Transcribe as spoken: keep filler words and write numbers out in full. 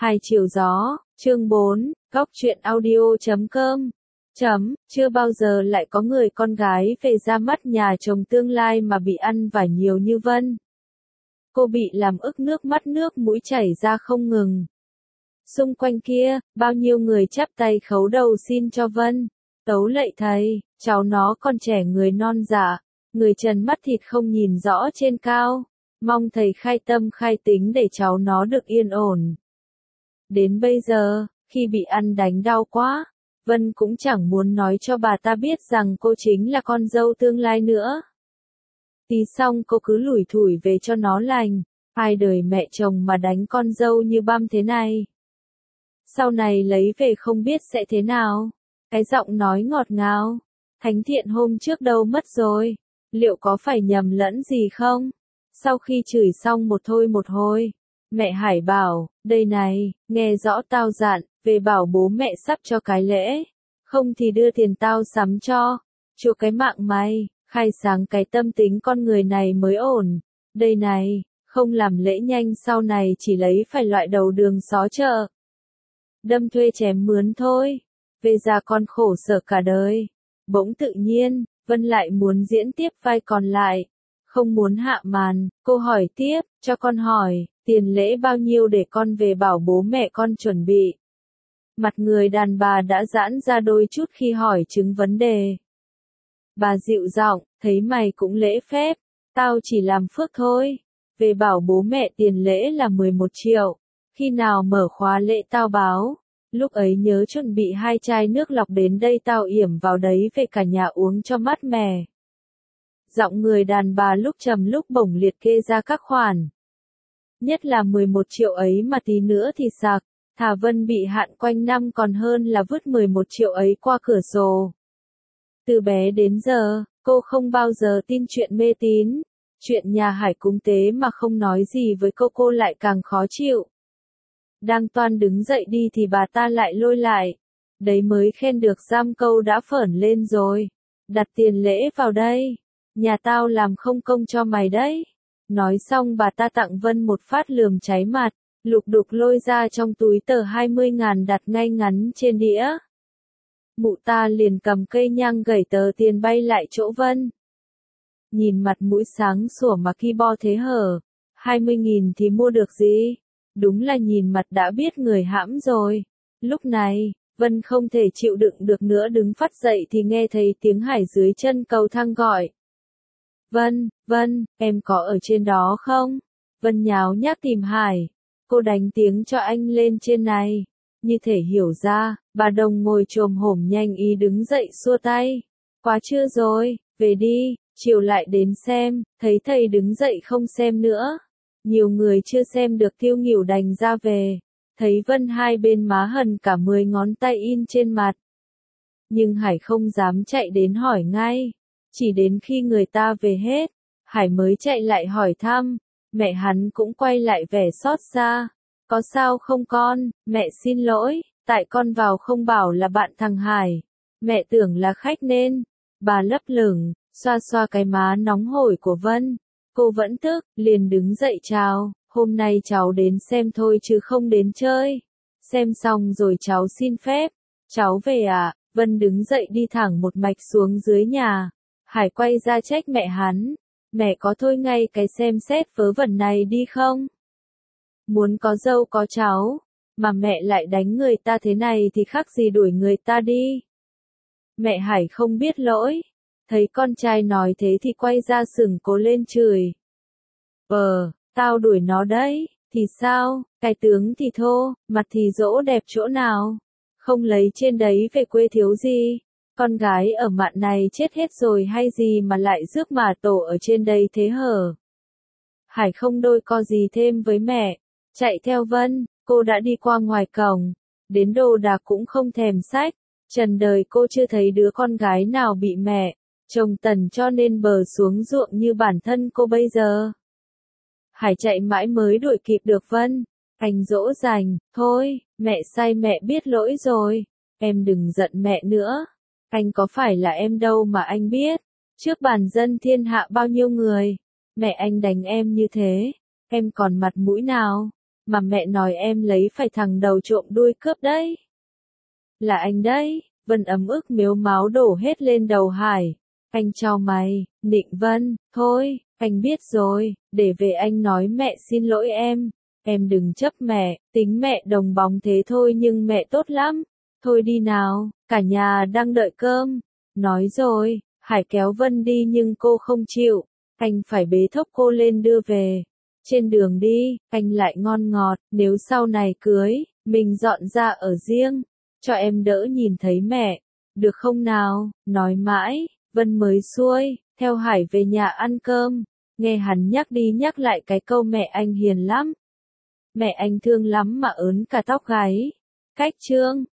Hai chiều gió, chương bốn, góc truyện audio chấm com. Chấm, chưa bao giờ lại có người con gái về ra mắt nhà chồng tương lai mà bị ăn vả nhiều như Vân. Cô bị làm ức nước mắt nước mũi chảy ra không ngừng. Xung quanh kia, bao nhiêu người chắp tay khấu đầu xin cho Vân. Tấu lạy thầy, cháu nó còn trẻ người non dạ, người trần mắt thịt không nhìn rõ trên cao. Mong thầy khai tâm khai tính để cháu nó được yên ổn. Đến bây giờ, khi bị ăn đánh đau quá, Vân cũng chẳng muốn nói cho bà ta biết rằng cô chính là con dâu tương lai nữa. Tí xong cô cứ lủi thủi về cho nó lành, ai đời mẹ chồng mà đánh con dâu như băm thế này. Sau này lấy về không biết sẽ thế nào. Cái giọng nói ngọt ngào, thánh thiện hôm trước đâu mất rồi, liệu có phải nhầm lẫn gì không? Sau khi chửi xong một thôi một hồi, mẹ Hải bảo, đây này, nghe rõ tao dặn, về bảo bố mẹ sắp cho cái lễ, không thì đưa tiền tao sắm cho, chùa cái mạng mày, khai sáng cái tâm tính con người này mới ổn. Đây này, không làm lễ nhanh sau này chỉ lấy phải loại đầu đường xó chợ. Đâm thuê chém mướn thôi, về già con khổ sở cả đời. Bỗng tự nhiên, Vân lại muốn diễn tiếp vai còn lại. Không muốn hạ màn, cô hỏi tiếp, cho con hỏi, tiền lễ bao nhiêu để con về bảo bố mẹ con chuẩn bị. Mặt người đàn bà đã giãn ra đôi chút khi hỏi chứng vấn đề. Bà dịu giọng, thấy mày cũng lễ phép, tao chỉ làm phước thôi. Về bảo bố mẹ tiền lễ là mười một triệu, khi nào mở khóa lễ tao báo. Lúc ấy nhớ chuẩn bị hai chai nước lọc đến đây tao yểm vào đấy về cả nhà uống cho mát mẻ. Giọng người đàn bà lúc trầm lúc bổng liệt kê ra các khoản. Nhất là mười một triệu ấy mà tí nữa thì sạc, thà Vân bị hạn quanh năm còn hơn là vứt mười một triệu ấy qua cửa sổ. Từ bé đến giờ, cô không bao giờ tin chuyện mê tín, chuyện nhà Hải cúng tế mà không nói gì với cô cô lại càng khó chịu. Đang toan đứng dậy đi thì bà ta lại lôi lại. Đấy mới khen được giam câu đã phởn lên rồi. Đặt tiền lễ vào đây. Nhà tao làm không công cho mày đấy. Nói xong bà ta tặng Vân một phát lườm cháy mặt, lục đục lôi ra trong túi tờ hai mươi ngàn đặt ngay ngắn trên đĩa. Mụ ta liền cầm cây nhang gẩy tờ tiền bay lại chỗ Vân. Nhìn mặt mũi sáng sủa mà ki bo thế hở, hai mươi nghìn thì mua được gì? Đúng là nhìn mặt đã biết người hãm rồi. Lúc này, Vân không thể chịu đựng được nữa đứng phắt dậy thì nghe thấy tiếng Hải dưới chân cầu thang gọi. Vân, Vân, em có ở trên đó không? Vân nháo nhác tìm Hải. Cô đánh tiếng cho anh lên trên này. Như thể hiểu ra, bà Đồng ngồi chồm hổm nhanh ý đứng dậy xua tay. Quá trưa rồi, về đi, chiều lại đến xem, thấy thầy đứng dậy không xem nữa. Nhiều người chưa xem được Tiêu Nghỉu đành ra về. Thấy Vân hai bên má hằn cả mười ngón tay in trên mặt. Nhưng Hải không dám chạy đến hỏi ngay. Chỉ đến khi người ta về hết, Hải mới chạy lại hỏi thăm. Mẹ hắn cũng quay lại vẻ xót xa. Có sao không con, mẹ xin lỗi, tại con vào không bảo là bạn thằng Hải. Mẹ tưởng là khách nên. Bà lấp lửng, xoa xoa cái má nóng hổi của Vân. Cô vẫn tức, liền đứng dậy chào, hôm nay cháu đến xem thôi chứ không đến chơi. Xem xong rồi cháu xin phép. Cháu về à? Vân đứng dậy đi thẳng một mạch xuống dưới nhà. Hải quay ra trách mẹ hắn. Mẹ có thôi ngay cái xem xét vớ vẩn này đi không? Muốn có dâu có cháu, mà mẹ lại đánh người ta thế này thì khác gì đuổi người ta đi. Mẹ Hải không biết lỗi. Thấy con trai nói thế thì quay ra sừng cố lên chửi. Ờ, tao đuổi nó đấy, thì sao, cái tướng thì thô, mặt thì dỗ đẹp chỗ nào. Không lấy trên đấy về quê thiếu gì. Con gái ở mạn này chết hết rồi hay gì mà lại rước mà tổ ở trên đây thế hở. Hải không đôi co gì thêm với mẹ. Chạy theo Vân, cô đã đi qua ngoài cổng. Đến đồ đạc cũng không thèm xách. Trần đời cô chưa thấy đứa con gái nào bị mẹ chồng tần cho nên bờ xuống ruộng như bản thân cô bây giờ. Hải chạy mãi mới đuổi kịp được Vân. Anh dỗ dành, thôi, mẹ sai mẹ biết lỗi rồi. Em đừng giận mẹ nữa. Anh có phải là em đâu mà anh biết. Trước bàn dân thiên hạ bao nhiêu người. Mẹ anh đánh em như thế. Em còn mặt mũi nào. mà mẹ nói em lấy phải thằng đầu trộm đuôi cướp đấy. Là anh đấy, Vân ấm ức mếu máo đổ hết lên đầu Hải. Anh chau mày, Nịnh Vân, thôi, anh biết rồi, để về anh nói mẹ xin lỗi em. Em đừng chấp mẹ, tính mẹ đồng bóng thế thôi nhưng mẹ tốt lắm. Thôi đi nào, cả nhà đang đợi cơm. Nói rồi, Hải kéo Vân đi nhưng cô không chịu. Anh phải bế thốc cô lên đưa về. Trên đường đi, anh lại ngon ngọt, nếu sau này cưới, mình dọn ra ở riêng, cho em đỡ nhìn thấy mẹ. Được không nào, nói mãi, Vân mới xuôi, theo Hải về nhà ăn cơm. Nghe hắn nhắc đi nhắc lại cái câu mẹ anh hiền lắm. Mẹ anh thương lắm mà ớn cả tóc gáy. Cách chương